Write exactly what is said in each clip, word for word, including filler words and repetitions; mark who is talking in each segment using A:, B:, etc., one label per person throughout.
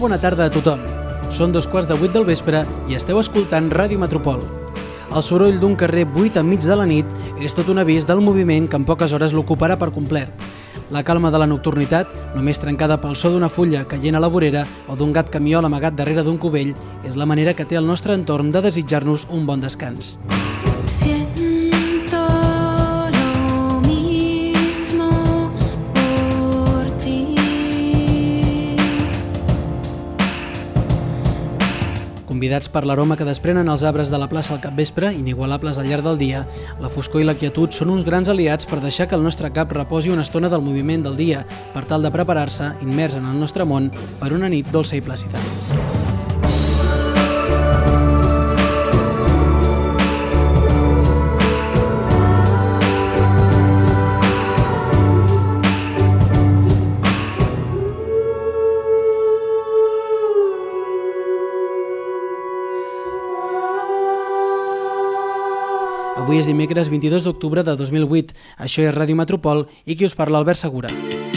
A: bona tarda a tothom. Són dos quarts de vuit del vespre i esteu escoltant Ràdio Metropol. El soroll d'un carrer buit enmig de la nit és tot un avís del moviment que en poques hores l'ocuparà per complet. La calma de la nocturnitat, només trencada pel so d'una fulla caient a la vorera o d'un gat camiol amagat darrere d'un cubell, és la manera que té el nostre entorn de desitjar-nos un bon descans. Convidats per l'aroma que desprenen els arbres de la plaça al capvespre, inigualables al llarg del dia, la foscor i la quietud són uns grans aliats per deixar que el nostre cap reposi una estona del moviment del dia, per tal de preparar-se, immers en el nostre món, per una nit dolça i plàcida. Avui és dimecres vint-i-dos d'octubre de dos mil vuit. Això és Ràdio Metropol i qui us parla, Albert Segura.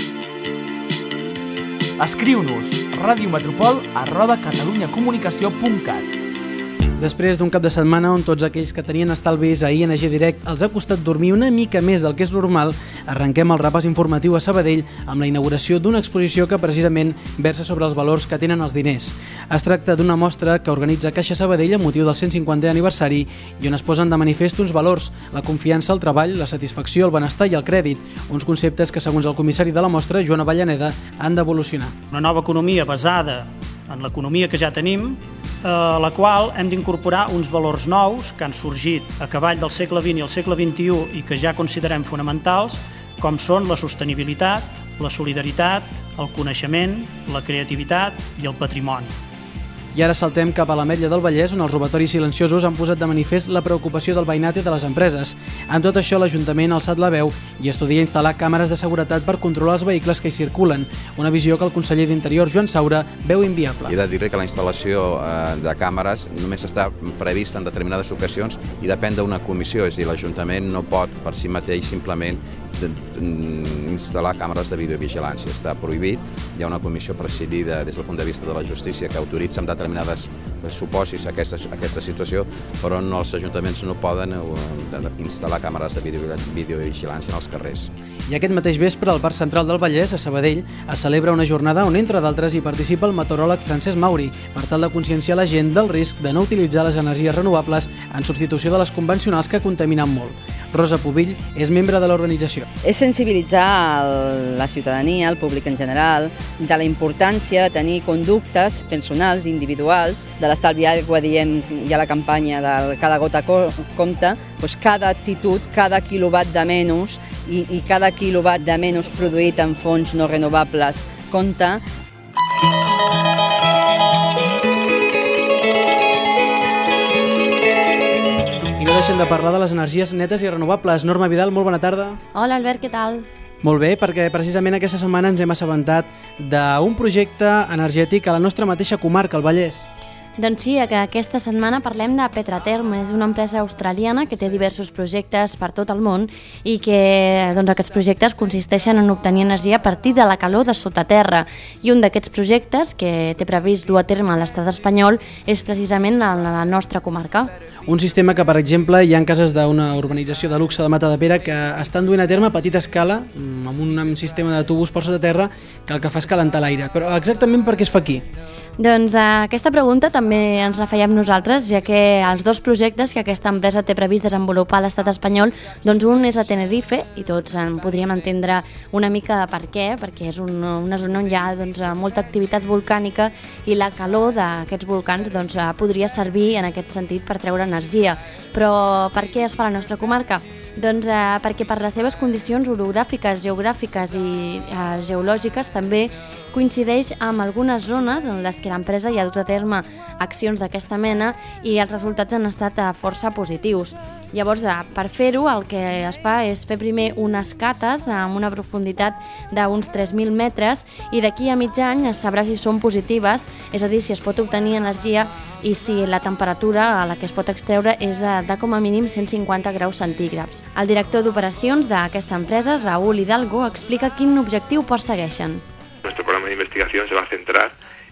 B: Escriu-nos radiometropol arroba catalunyacomunicació punt cat.
A: Després d'un cap de setmana on tots aquells que tenien estalvis a I N G Direct els ha costat dormir una mica més del que és normal, arrenquem el repàs informatiu a Sabadell amb la inauguració d'una exposició que precisament versa sobre els valors que tenen els diners. Es tracta d'una mostra que organitza Caixa Sabadell amb motiu del cent cinquantè aniversari i on es posen de manifest uns valors, la confiança, el treball, la satisfacció, el benestar i el crèdit, uns conceptes que, segons el comissari de la mostra, Joan Avellaneda, han d'evolucionar.
C: Una nova economia basada en l'economia que ja tenim, a la qual hem d'incorporar uns valors nous que han sorgit a cavall del segle vint i el segle vint-i-u i que ja considerem fonamentals, com són la sostenibilitat, la solidaritat, el coneixement, la creativitat i el patrimoni.
A: I ara saltem cap a l'Ametlla del Vallès, on els robatoris silenciosos han posat de manifest la preocupació del veïnat i de les empreses. Amb tot això, l'Ajuntament ha alçat la veu i estudia instal·lar càmeres de seguretat per controlar els vehicles que hi circulen, una visió que el conseller d'Interior, Joan Saura, veu inviable.
D: He de dir que la instal·lació de càmeres només està prevista en determinades ocasions i depèn d'una comissió, és a dir, l'Ajuntament no pot per si mateix simplement instal·lar càmeres de videovigilància. Està prohibit. Hi ha una comissió presidida des del punt de vista de la justícia que autoritza en determinades supòsits aquesta, aquesta situació, però no, els ajuntaments no poden instal·lar càmeres de videovigilància en els carrers.
A: I aquest mateix vespre, al Parc Central del Vallès, a Sabadell, es celebra una jornada on, entre d'altres, hi participa el meteoròleg Francesc Mauri, per tal de conscienciar la gent del risc de no utilitzar les energies renovables en substitució de les convencionals que contaminen molt. Rosa Pubill és membre de l'organització.
E: És sensibilitzar la ciutadania, el públic en general, de la importància de tenir conductes personals, individuals, de l'estalvi aigua, diem, hi ha la campanya de cada gota compta, doncs cada actitud, cada quilowatt de menys i, i cada quilowatt de menys produït en fonts no renovables compta.
A: I no deixem de parlar de les energies netes i renovables. Norma Vidal, molt bona tarda.
F: Hola Albert, què tal?
A: Molt bé, perquè precisament aquesta setmana ens hem assabentat d'un projecte energètic a la nostra mateixa comarca, el Vallès.
F: Doncs sí, que aquesta setmana parlem de Petraterm, és una empresa australiana que té diversos projectes per tot el món i que doncs, aquests projectes consisteixen en obtenir energia a partir de la calor de sota terra. I un d'aquests projectes que té previst dur a terme a l'estat espanyol és precisament a la nostra comarca.
A: Un sistema que, per exemple, hi ha cases d'una urbanització de luxe de Matadepera que estan duent a terme a petita escala amb un sistema de tubos per sota terra que el que fa és calentar l'aire. Però exactament per què es fa aquí?
F: Doncs uh, aquesta pregunta també ens la fèiem nosaltres, ja que els dos projectes que aquesta empresa té previst desenvolupar a l'estat espanyol, doncs un és a Tenerife, i tots en podríem entendre una mica per què, perquè és un, una zona on hi ha doncs, molta activitat volcànica i la calor d'aquests volcans doncs, uh, podria servir en aquest sentit per treure energia. Però per què es fa a la nostra comarca? Doncs eh, perquè per les seves condicions orogràfiques, geogràfiques i eh, geològiques també coincideix amb algunes zones en les que l'empresa ja ha dut a terme accions d'aquesta mena i els resultats han estat eh, força positius. Llavors, eh, per fer-ho, el que es fa és fer primer unes cates amb una profunditat d'uns tres mil metres i d'aquí a mig any es sabrà si són positives, és a dir, si es pot obtenir energia i si la temperatura a la que es pot extreure és de com a mínim cent cinquanta graus centígrads. El director d'operacions d'aquesta empresa, Raúl Hidalgo, explica quin objectiu persegueixen.
G: Nuestro programa de investigación se va a centrar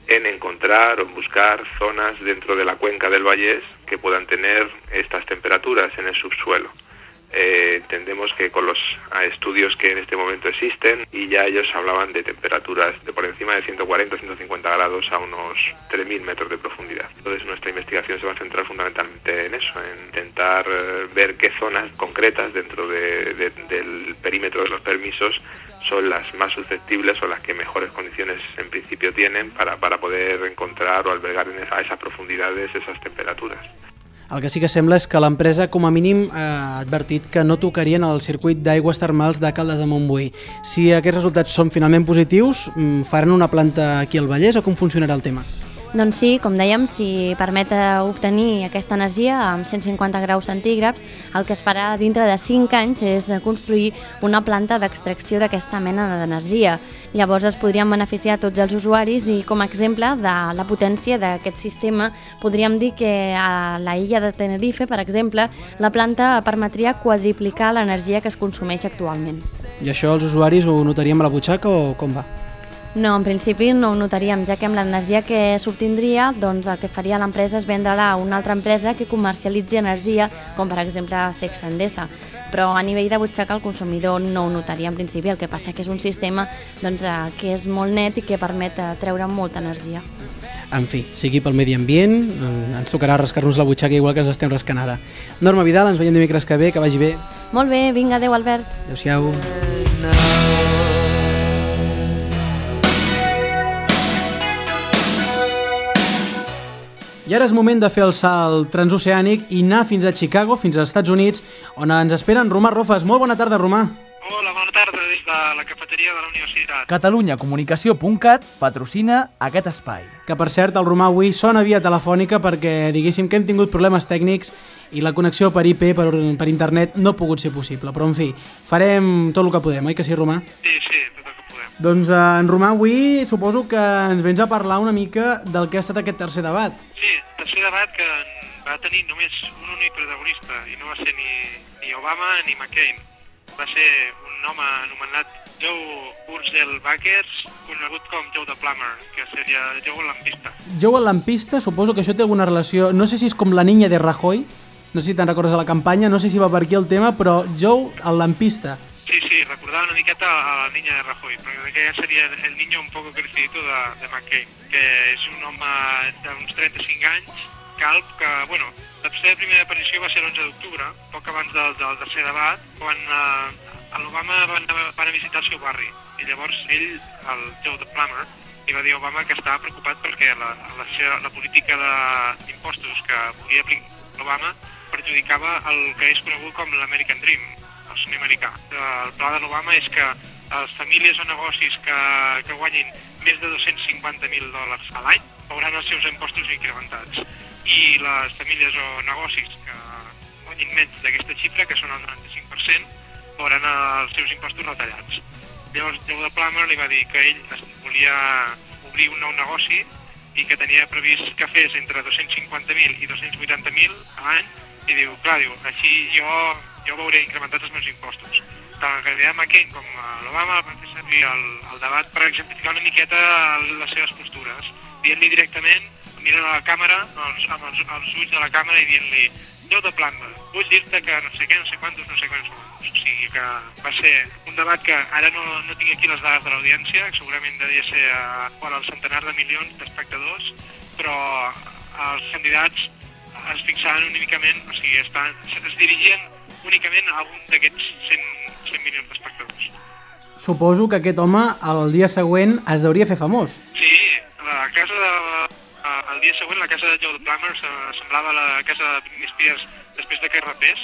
G: en encontrar o en buscar zonas dentro de la cuenca del Vallés que puedan tener estas temperaturas en el subsuelo. Eh, entendemos que con los estudios que en este momento existen, y ya ellos hablaban de temperaturas de por encima de ciento cuarenta a ciento cincuenta grados a unos tres mil metros de profundidad. Entonces nuestra investigación se va a centrar fundamentalmente en eso, en intentar eh, ver qué zonas concretas dentro de, de, del perímetro de los permisos son las más susceptibles o las que mejores condiciones en principio tienen para, para poder encontrar o albergar en esa, a esas profundidades esas temperaturas.
A: El que sí que sembla és que l'empresa, com a mínim, ha advertit que no tocarien el circuit d'aigües termals de Caldes de Montbui. Si aquests resultats són finalment positius, faran una planta aquí al Vallès o com funcionarà el tema?
F: Doncs sí, com dèiem, si permet obtenir aquesta energia amb cent cinquanta graus centígrads, el que es farà dintre de cinc anys és construir una planta d'extracció d'aquesta mena d'energia. Llavors es podrien beneficiar tots els usuaris i, com a exemple de la potència d'aquest sistema, podríem dir que a la illa de Tenerife, per exemple, la planta permetria quadriplicar l'energia que es consumeix actualment.
A: I això els usuaris ho notaríem a la butxaca o com va?
F: No, en principi no ho notaríem, ja que amb l'energia que s'obtindria, doncs el que faria l'empresa és vendre-la a una altra empresa que comercialitzi energia, com per exemple Cex Endesa. Però a nivell de butxaca el consumidor no ho notaria en principi, el que passa que és un sistema doncs, que és molt net i que permet treure molta energia.
A: En fi, sigui pel medi ambient, ens tocarà rascar-nos la butxaca igual que ens estem rascant ara. Norma Vidal, ens veiem dimecres que ve, que vagi bé.
F: Molt bé, vinga, adeu Albert.
A: Adéu-siau. I ara és moment de fer el salt transoceànic i anar fins a Chicago, fins als Estats Units, on ens esperen Romà Rofes. Molt bona tarda, Romà.
H: Hola, bona tarda des de la cafeteria de la universitat.
B: catalunya comunicació punt cat patrocina aquest espai.
A: Que, per cert, el Romà avui sona via telefònica perquè, diguéssim, que hem tingut problemes tècnics i la connexió per I P, per, per internet, no ha pogut ser possible. Però, en fi, farem tot el que podem, oi que sí, Romà?
H: Sí, sí, tot el que podem.
A: Doncs, eh, en Romà, avui suposo que ens vens a parlar una mica del que ha estat aquest tercer debat.
H: Sí, tercer debat que va tenir només un únic protagonista i no va ser ni, ni Obama ni McCain. Va ser un home anomenat Joe Urzel-Backers, conegut com Joe the Plumber, que seria Joe el lampista.
A: Joe el lampista, suposo que això té alguna relació, no sé si és com la niña de Rajoy, no sé si te'n recordes de la campanya, no sé si va per aquí el tema, però Joe el lampista.
H: Sí, sí, recordava una miqueta a la niña de Rajoy, però que ja seria el niño un poco crecidito de, de McCain, que és un home d'uns trenta-cinc anys, calb, que, bueno, la seva primera aparició va ser l'onze d'octubre, poc abans del, del tercer debat, quan eh, a l'Obama van, van a visitar el seu barri. I llavors ell, el Joe the Plumber, li va dir a Obama que estava preocupat perquè la, la, seva, la política d'impostos que volia aplicar l'Obama perjudicava el que és conegut com l'American Dream, el somni americà. El pla de l'Obama és que les famílies o negocis que, que guanyin més de dos-cents cinquanta mil dòlars a l'any veuran els seus impostos incrementats. I les famílies o negocis que guanyin menys d'aquesta xifra, que són el noranta-cinc per cent, veuran els seus impostos retallats. Llavors, Joe the Plumber li va dir que ell volia obrir un nou negoci i que tenia previst que fes entre dos-cents cinquanta mil i dos-cents vuitanta mil a l'any, i diu, clar, diu, així jo, jo veuré incrementats els meus impostos. Tant el candidat McCain com l'Obama van fer servir el, el debat per exemplificar una miqueta les seves postures, dient-li directament, mirant a la càmera, els, amb els, els ulls de la càmera i dient-li Joe the Plumber, vull dir-te que no sé què, no sé quantos, no sé quants segons. O sigui que va ser un debat que ara no, no tinc aquí les dades de l'audiència, que segurament devia ser a, al centenar de milions d'espectadors, però els candidats es fixaven únicament, o sigui, estan, es dirigien únicament a un d'aquests cent, cent milions d'espectadors.
A: Suposo que aquest home el dia següent es deuria fer famós.
H: Sí, la casa de... El dia següent la casa de Joe the Plumber semblava la casa de Britney Spears després de que rapés.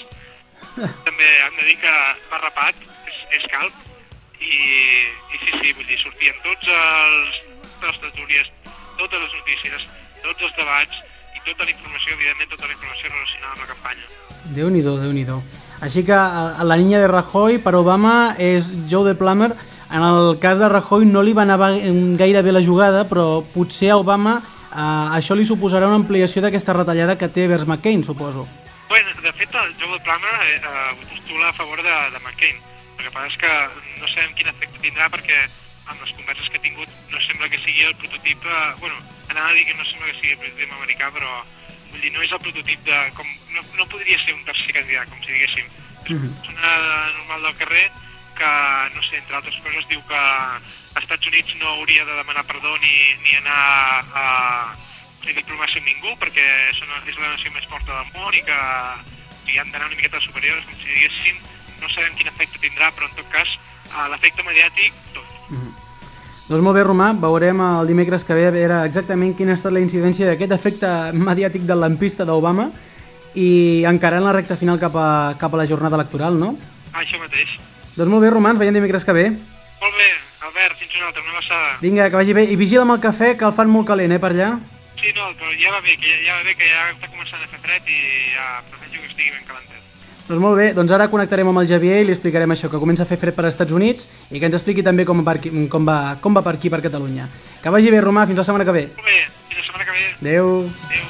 H: També hem de dir que va rapat, és, és calb, i, i sí, sí, vull dir, sortien tots els, totes les tertúlies, totes les notícies, tots els debats i tota la informació, evidentment tota la informació relacionada amb la campanya.
A: Déu-n'hi-do, Déu-n'hi-do. Així que a la niña de Rajoy per Obama és Joe the Plumber. En el cas de Rajoy no li va anar gaire bé la jugada, però potser a Obama Uh, això li suposarà una ampliació d'aquesta retallada que té vers McCain, suposo.
H: Bueno, de fet, el Joe the Plumber eh, uh, postula a favor de, de McCain. El que passa és que no sabem quin efecte tindrà perquè amb les converses que he tingut, no sembla que sigui el prototip, eh, bueno, anava a dir que no sembla que sigui el prototip americà, però vull dir, no és el prototip de, com, no, no podria ser un tercer candidat, com si diguéssim. És una persona normal del carrer que, no sé, entre altres coses, diu que als Estats Units no hauria de demanar perdó ni, ni anar a, a diplomàcia amb ningú, perquè són, és la nació més forta del món i que i han d'anar una miqueta superiors, com si diguéssim, no sabem quin efecte tindrà, però en tot cas, l'efecte mediàtic, tot.
A: Mm-hmm. Doncs molt bé, Romà, veurem el dimecres que ve a veure exactament quina ha estat la incidència d'aquest efecte mediàtic del lampista d'Obama i encarant la recta final cap a, cap a la jornada electoral, no?
H: Ah, això mateix.
A: Doncs molt bé, Romà, ens veiem dimecres que ve.
H: Molt bé, Albert, fins una altra, una abraçada.
A: Vinga, que vagi bé. I vigila amb el cafè, que el fan molt calent, eh, per allà?
H: Sí, no, però ja va bé, que ja, ja va bé, que ja està començant a fer fred i ja prefereixo que estigui ben calentet.
A: Doncs molt bé, doncs ara connectarem amb el Javier i li explicarem això, que comença a fer fred per als Estats Units i que ens expliqui també com va, com va, com va per aquí, per Catalunya. Que vagi bé, Romà, fins la setmana que ve.
H: Molt bé, fins la setmana que ve.
A: Adéu.
H: Adéu.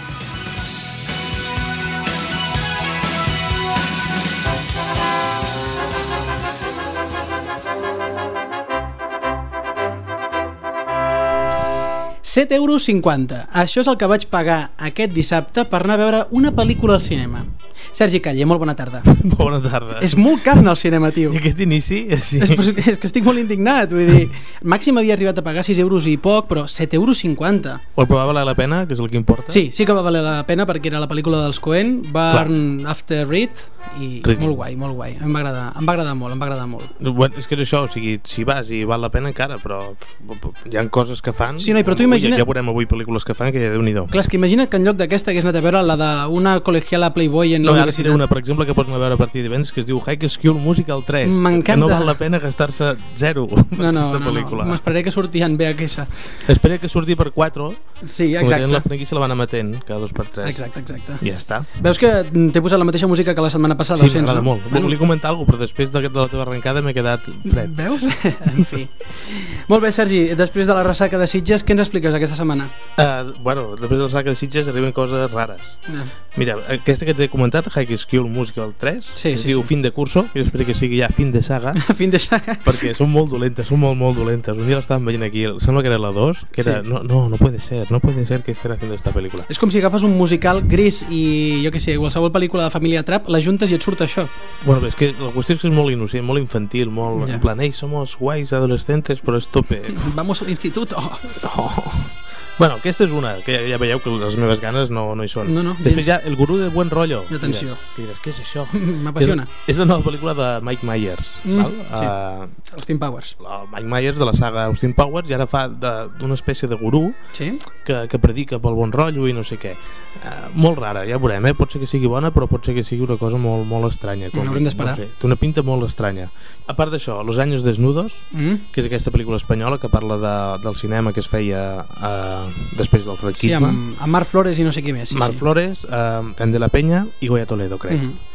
A: set euros cinquanta. Això és el que vaig pagar aquest dissabte per anar a veure una pel·lícula al cinema. Sergi Calle, molt bona tarda.
I: Bona tarda.
A: És molt car anar al cinema, tio.
I: I aquest inici... Sí.
A: És, és que estic molt indignat, vull dir... Màxim havia arribat a pagar sis euros i poc, però set euros cinquanta.
I: Però va valer la pena, que és el que importa?
A: Sí, sí que va valer la pena perquè era la pel·lícula dels Coen, Burn After Read, i Read. molt guai, molt guai. Em va agradar, em va agradar molt, em va agradar molt.
I: Bueno, és que és això, o sigui, si vas i val la pena encara, però hi ha coses que fan...
A: Sí, no, però tu imagina...
I: Ja veurem avui pel·lícules que fan, que ja Déu-n'hi-do.
A: Clar, és que imagina't que en lloc d'aquesta hagués anat a veure la d'una col·legiala Playboy en
I: no,
A: la
I: universitat. No, ara una, per exemple, que pots anar a veure a partir de divendres, que es diu High School Musical tres.
A: M'encanta.
I: Que no val la pena gastar-se zero per
A: no, no,
I: aquesta
A: no,
I: pel·lícula.
A: No, m'esperaré que surti en V H S.
I: Esperaré que surti per quatre.
A: Sí, exacte.
I: Com la franquícia la van emetent cada dos per tres.
A: Exacte, exacte.
I: I ja està.
A: Veus que t'he posat la mateixa música que la setmana passada?
I: Sí, m'agrada no? molt. Bueno. Volia comentar alguna cosa, però després de la teva arrencada m'he quedat fred.
A: Veus? En fi. Molt bé, Sergi, després de la ressaca de Sitges, què ens expliques aquesta setmana?
I: Uh, bueno, després de la ressaca de Sitges arriben coses rares. Yeah. Mira, aquesta que t'he comentat, High School Musical tres,
A: sí,
I: es
A: sí,
I: diu
A: sí.
I: Fin de curso, jo espero que sigui ja fin de saga.
A: Fin de saga.
I: Perquè són molt dolentes, són molt, molt dolentes. Un dia l'estàvem veient aquí, sembla que era la dos, que era, sí. no, no, no puede ser, no puede ser que estén haciendo esta película.
A: És com si agafes un musical gris i, jo què sé, qualsevol pel·lícula de família Trapp, la juntes i et surt això.
I: Bueno, és que la qüestió és que és molt innocent, molt infantil, molt, ja. En plan, hey, somos guais adolescentes, però és tope.
A: Vamos al instituto.
I: Oh. Bueno, aquesta és una, que ja, ja veieu que les meves ganes no, no hi són.
A: No, no,
I: després ja, El gurú de buen rollo.
A: I atenció.
I: Que diràs, què és això?
A: M'apassiona.
I: És, és la nova pel·lícula de Mike Myers.
A: Mm,
I: val?
A: sí,
I: uh,
A: Austin Powers.
I: El Mike Myers de la saga Austin Powers i ara fa d'una espècie de gurú
A: sí?
I: que, que predica pel bon rotllo i no sé què. Uh, molt rara, ja veurem, eh? Pot ser que sigui bona, però pot ser que sigui una cosa molt, molt estranya. Com,
A: N'haurem d'esperar.
I: No sé, té una pinta molt estranya. A part d'això, Los años desnudos, mm. que és aquesta pel·lícula espanyola que parla de, del cinema que es feia uh, després del franquisme.
A: Sí, amb, amb Marc Flores i no sé qui més. Sí,
I: Marc
A: sí.
I: Flores, uh, Can de la Penya i Goya Toledo, crec. Mm-hmm.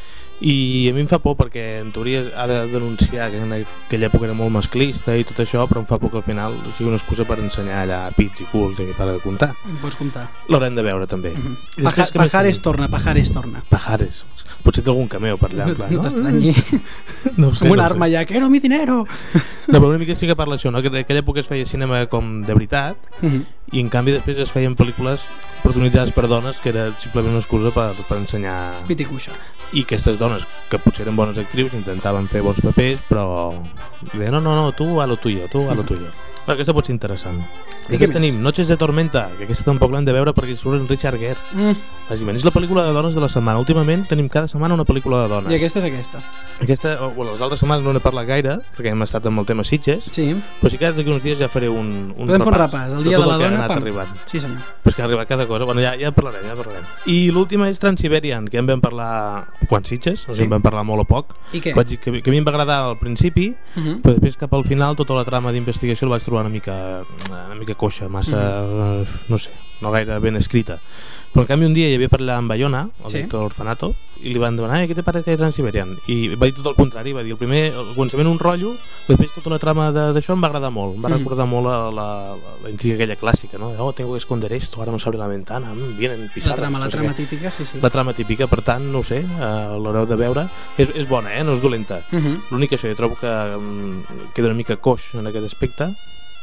I: I a mi em fa por perquè en teoria ha de denunciar que en aquella època era molt masclista i tot això, però em fa por que al final sigui una excusa per ensenyar allà pits i culs i para de comptar.
A: Pots comptar.
I: L'haurem de veure també.
A: Mm-hmm. Paja, Pajares torna, Pajares torna.
I: Pajares. Potser té algun cameo per allà.
A: No, no t'estranyi.
I: No sé,
A: com una
I: no
A: arma
I: sé.
A: ja, quiero mi dinero.
I: No, però una mica sí que parla això, no? Que en aquella època es feia cinema com de veritat mm-hmm. i en canvi després es feien pel·lícules protagonitzades per dones que era simplement una excusa per, per ensenyar
A: pit i cuixa.
I: I aquestes dones que potser eren bones actrius intentaven fer bons papers però deien no, no, no, tu a lo tuyo, tu a lo tuyo. Però aquesta pot ser interessant. I després tenim Noches de Tormenta, que aquesta tampoc l'hem de veure perquè surt en Richard Gere. Mm. Bàsicament és la pel·lícula de dones de la setmana. Últimament tenim cada setmana una pel·lícula de dones.
A: I aquesta és aquesta.
I: Aquesta, bueno, les altres setmanes no n'he parlat gaire perquè hem estat amb el tema Sitges.
A: Sí.
I: Però sí que d'aquí uns dies ja faré un, un
A: Podem
I: repàs.
A: fer un repàs, el dia de, de la dona.
I: Arribant.
A: Sí, senyor.
I: Però és que ha arribat cada cosa. Bueno, ja, ja parlarem, ja parlarem. I l'última és Transsiberian, que en vam parlar quan Sitges, o sigui, sí. En vam parlar molt o poc.
A: I què?
I: Vaig dir que, que a mi em va agradar al principi, uh -huh. però després cap al final tota la trama d'investigació el vaig trobar una mica, una mica coixa, massa... Uh -huh. no sé, no gaire ben escrita. Però en canvi un dia hi havia parlat amb Bayona, el sí. director de l'Orfanato, i li van demanar, què te parece Transsiberian? I va dir tot el contrari, va dir el primer, el començament un rotllo, després tota la trama d'això em va agradar molt, em va mm. recordar molt la, la, la intriga aquella clàssica, no? Oh, tengo que esconder esto, ahora no s'abre la ventana, mm, vienen pisadas.
A: La trama,
I: no
A: la trama típica, sí, sí.
I: La trama típica, per tant, no ho sé, uh, l'haureu de veure. És, és bona, eh? No és dolenta. Mm -hmm. L'únic que això, jo trobo que um, queda una mica coix en aquest aspecte,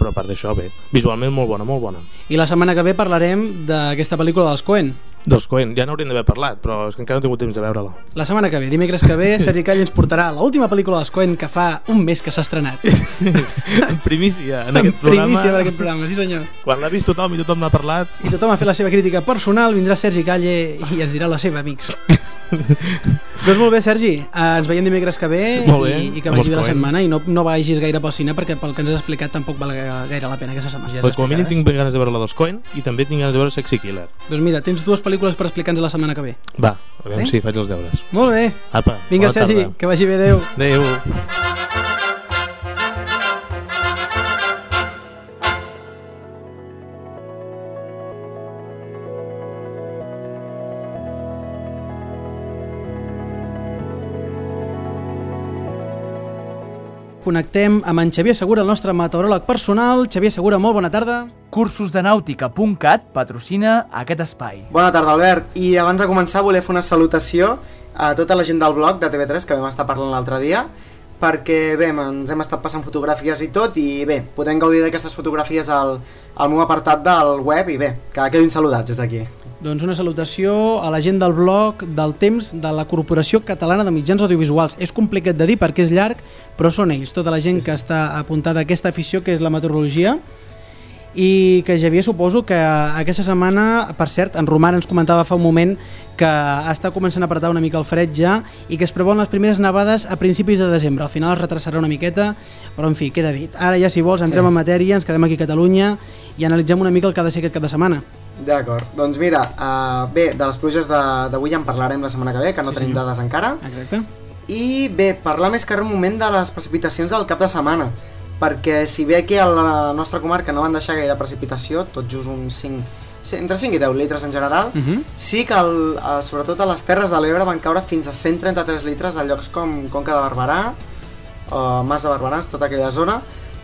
I: però a part d'això, bé. Visualment molt bona, molt bona.
A: I la setmana que ve parlarem d'aquesta pel·lícula dels Coen.
I: Dels Coen, ja n'hauríem d'haver parlat, però és que encara no he tingut temps de veure-la.
A: La setmana que ve, dimecres que ve, Sergi Calle ens portarà l'última pel·lícula dels Coen que fa un mes que s'ha estrenat.
I: En primícia, en aquest programa.
A: En primícia, en aquest programa, sí senyor.
I: Quan l'ha vist tothom i tothom n'ha parlat.
A: I tothom ha fet la seva crítica personal, vindrà Sergi Calle i ens dirà la seva, amics. Doncs molt bé, Sergi, ens veiem dimecres que ve i, i que vagi bé la setmana i no, no vagis gaire pel cine perquè pel que ens has explicat tampoc val gaire la pena aquesta setmana.
I: Pues com a mínim tinc ganes de veure la dels Coen i també tinc ganes de veure Sexy Killer.
A: Doncs mira, tens dues pel·lícules per explicar-nos la setmana que ve.
I: Va, a veure si faig els deures.
A: Molt bé.
I: Apa,
A: vinga, Sergi, que vagi bé, adeu.
I: Adeu.
A: Connectem amb en Xavier Segura, el nostre meteoròleg personal. Xavier Segura, molt bona tarda.
B: cursos de nàutica punt cat patrocina aquest espai.
J: Bona tarda, Albert. I abans de començar volia fer una salutació a tota la gent del blog de T V tres que vam estar parlant l'altre dia, perquè bé, ens hem estat passant fotografies i tot, i bé, podem gaudir d'aquestes fotografies al, al meu apartat del web, i bé, que quedin saludats des d'aquí.
A: Doncs una salutació a la gent del blog del Temps de la Corporació Catalana de Mitjans Audiovisuals. És complicat de dir perquè és llarg, però són ells, tota la gent sí, sí. que està apuntada a aquesta afició que és la meteorologia. I que Javier, suposo que aquesta setmana, per cert, en Romà ens comentava fa un moment que està començant a apretar una mica el fred ja i que es preveuen les primeres nevades a principis de desembre. Al final es retrasarà una miqueta, però en fi, queda dit. Ara ja, si vols, entrem sí. en matèria, ens quedem aquí a Catalunya i analitzem una mica el que ha de ser aquest cap de setmana.
J: D'acord, doncs mira, uh, bé, de les pluges d'avui ja en parlarem la setmana que ve, que no sí, tenim senyor. dades encara.
A: Exacte.
J: I bé, parlar més que res un moment de les precipitacions del cap de setmana, perquè si bé aquí a la nostra comarca no van deixar gaire precipitació, tot just uns cinc, entre cinc i deu litres en general, uh -huh. sí que el, uh, sobretot a les Terres de l'Ebre van caure fins a cent trenta-tres litres a llocs com Conca de Barberà, o Mas de Barberans, tota aquella zona.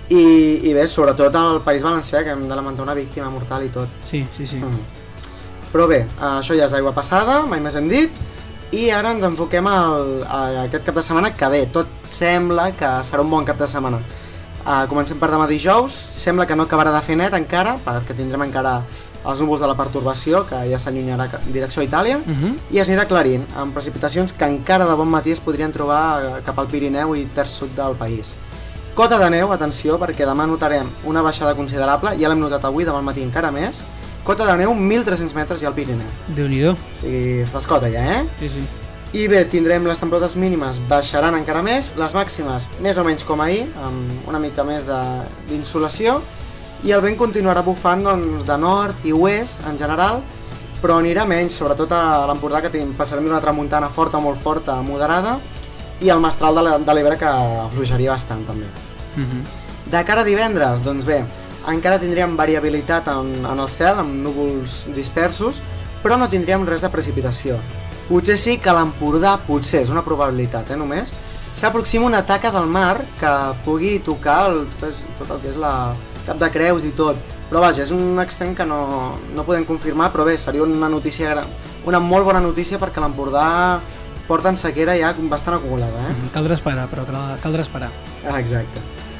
J: I, i bé, sobretot al País Valencià, que hem de lamentar una víctima mortal i tot.
A: Sí, sí, sí. Mm.
J: Però bé, això ja és aigua passada, mai més hem dit, i ara ens enfoquem al, a aquest cap de setmana, que bé, tot sembla que serà un bon cap de setmana. Uh, comencem per demà dijous, sembla que no acabarà de fer net encara, perquè tindrem encara els núvols de la pertorbació, que ja s'allunyarà en direcció a Itàlia, uh -huh. i es anirà aclarint, amb precipitacions que encara de bon matí es podrien trobar cap al Pirineu i terç sud del país. Cota de neu, atenció, perquè demà notarem una baixada considerable, ja l'hem notat avui, demà al matí encara més. Cota de neu, mil tres-cents metres ja al Pirineu.
A: Déu-n'hi-do.
J: O sigui, frescota ja, eh?
A: Sí, sí.
J: I bé, tindrem les temperatures mínimes, baixaran encara més, les màximes més o menys com ahir, amb una mica més d'insolació, i el vent continuarà bufant doncs, de nord i oest en general, però anirà menys, sobretot a l'Empordà, que passarem d'una tramuntana forta, molt forta, moderada, i el mestral de l'Ebre, que afluixaria bastant també. Uh-huh. De cara a divendres, doncs bé, encara tindríem variabilitat en, en el cel, amb núvols dispersos, però no tindríem res de precipitació. Potser sí que a l'Empordà, potser, és una probabilitat, eh, només, s'aproxima una taca del mar que pugui tocar el, tot, és, tot el que és la Cap de Creus i tot, però vaja, és un extrem que no, no podem confirmar, però bé, seria una notícia, una molt bona notícia perquè l'Empordà porten sequera ja bastant acumulada, eh?
A: Mm, caldrà esperar, però caldrà esperar.
J: Ah, exacte.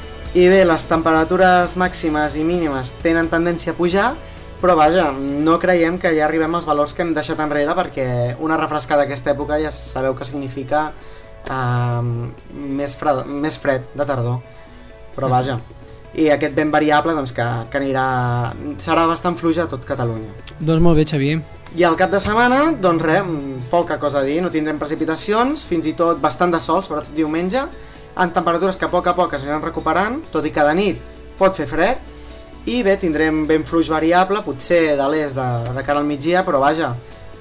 J: I bé, les temperatures màximes i mínimes tenen tendència a pujar, però vaja, no creiem que ja arribem als valors que hem deixat enrere, perquè una refrescada d'aquesta època ja sabeu que significa eh, més, fred, més fred de tardor, però vaja. I aquest vent variable doncs, que, que anirà, serà bastant fluix a tot Catalunya.
A: Doncs molt bé, Xavier.
J: I al cap de setmana, doncs res, poca cosa a dir, no tindrem precipitacions, fins i tot bastant de sol, sobretot diumenge, amb temperatures que a poc a poc es aniran recuperant, tot i que de nit pot fer fred, i bé, tindrem vent fluix variable, potser de l'est de, de cara al migdia, però vaja,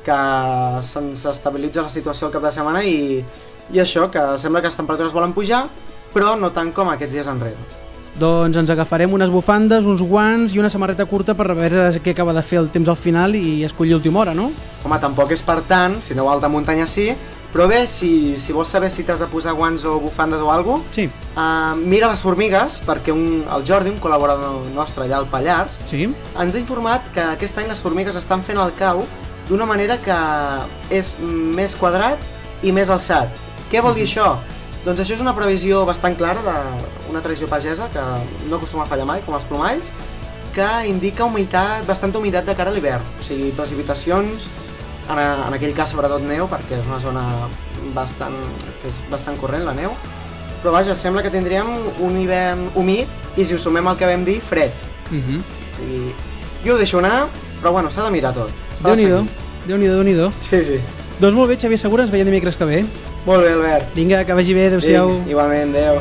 J: que se'ns estabilitza la situació al cap de setmana i, i això, que sembla que les temperatures volen pujar, però no tant com aquests dies enrere.
A: Doncs ens agafarem unes bufandes, uns guants i una samarreta curta per veure què acaba de fer el temps al final i escollir l'última hora, no?
J: Home, tampoc és per tant, si aneu a alta muntanya sí, però bé, si, si vols saber si t'has de posar guants o bufandes o alguna cosa,
A: sí.
J: uh, mira les formigues, perquè un, el Jordi, un col·laborador nostre allà al Pallars,
A: sí.
J: ens ha informat que aquest any les formigues estan fent el cau d'una manera que és més quadrat i més alçat. Què vol dir això? Doncs això és una previsió bastant clara d'una tradició pagesa que no acostuma a fallar mai, com els plomalls, que indica humitat, bastanta humitat de cara a l'hivern, o sigui, precipitacions, en, en aquell cas sobretot neu, perquè és una zona bastant, que és bastant corrent, la neu, però vaja, sembla que tindríem un hivern humit i si ho sumem al que vam dir, fred.
A: Uh-huh.
J: I jo ho deixo anar, però bueno, s'ha de mirar tot.
A: Déu-n'hi-do, Déu-n'hi-do, Déu-n'hi-do.
J: Sí, sí.
A: Doncs molt bé, Xavier Segura, ens veiem dimecres que ve.
J: Molt bé, Albert.
A: Vinga, que vagi bé, adeu-siau.
J: Sí, igualment, adeu.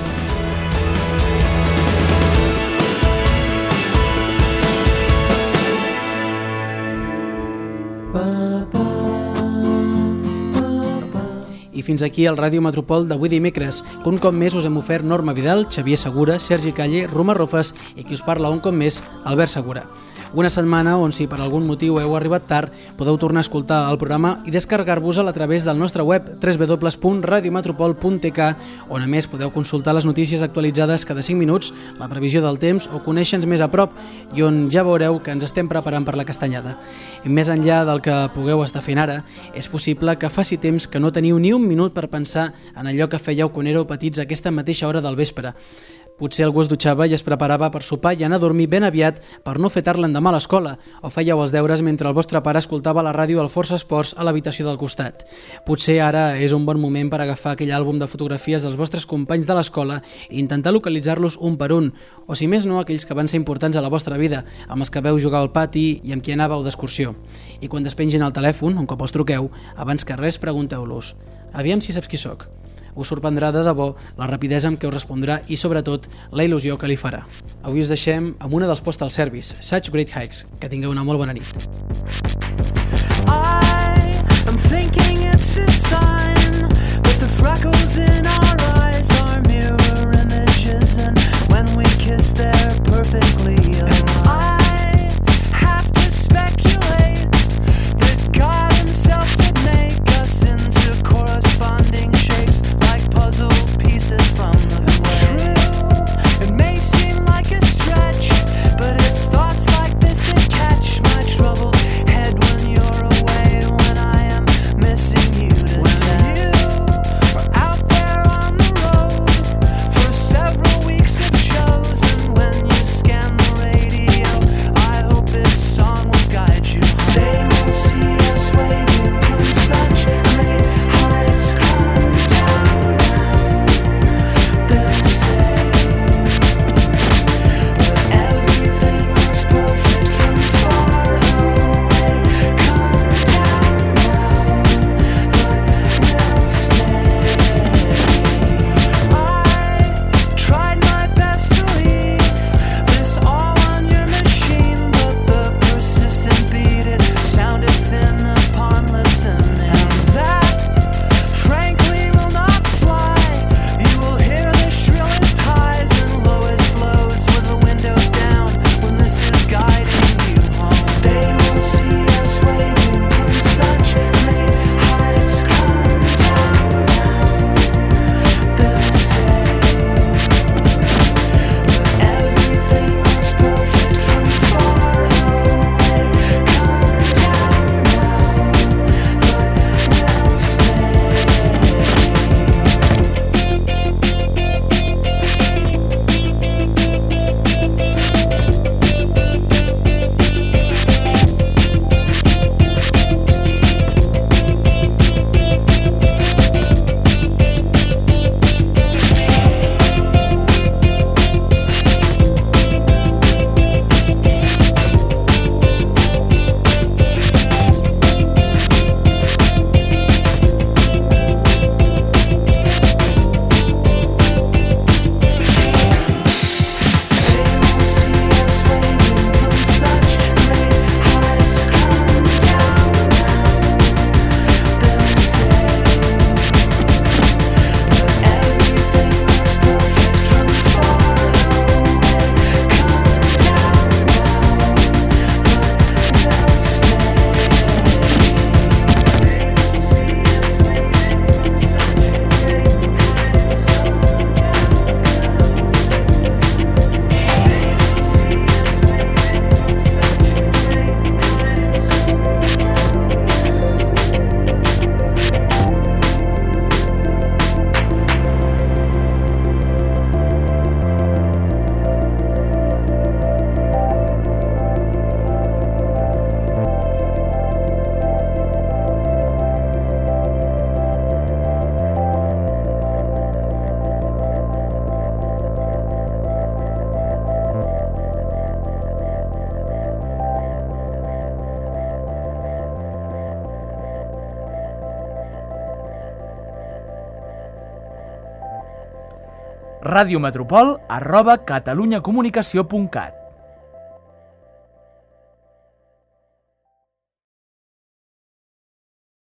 A: I fins aquí el Ràdio Metropol d'avui dimecres, que un cop més us hem ofert Norma Vidal, Xavier Segura, Sergi Calle, Roma Rofes i qui us parla un cop més, Albert Segura. Una setmana on, si per algun motiu heu arribat tard, podeu tornar a escoltar el programa i descarregar-vos-el a través del nostre web w w w punt radio metropol punt t k, on a més podeu consultar les notícies actualitzades cada cinc minuts, la previsió del temps o conèixer-nos més a prop i on ja veureu que ens estem preparant per la castanyada. I més enllà del que pugueu estar fent ara, és possible que faci temps que no teniu ni un minut per pensar en allò que fèieu quan éreu petits a aquesta mateixa hora del vespre. Potser algú es dutxava i es preparava per sopar i anar a dormir ben aviat per no fer tard l'endemà a l'escola, o fèieu els deures mentre el vostre pare escoltava la ràdio al Força Esports a l'habitació del costat. Potser ara és un bon moment per agafar aquell àlbum de fotografies dels vostres companys de l'escola i intentar localitzar-los un per un, o si més no, aquells que van ser importants a la vostra vida, amb els que veu jugar al pati i amb qui anàveu d'excursió. I quan despengin el telèfon, un cop els truqueu, abans que res pregunteu-los: aviam si saps qui sóc. Us sorprendrà de debò la rapidesa amb què us respondrà i, sobretot, la il·lusió que li farà. Avui us deixem amb una dels Postal Service, Such Great Hikes. Que tingueu una molt bona nit.
K: I am thinking it's a sign that the freckles in our eyes are mirror images, and when we kiss they're perfectly aligned. I have to speculate that God himself did make us into corresponding shapes, puzzle pieces from the clay. True, it may seem like a stretch, but it's thoughts like this that catch my troubled head when you're away.
B: radiometropol arroba catalunyacomunicació punt cat.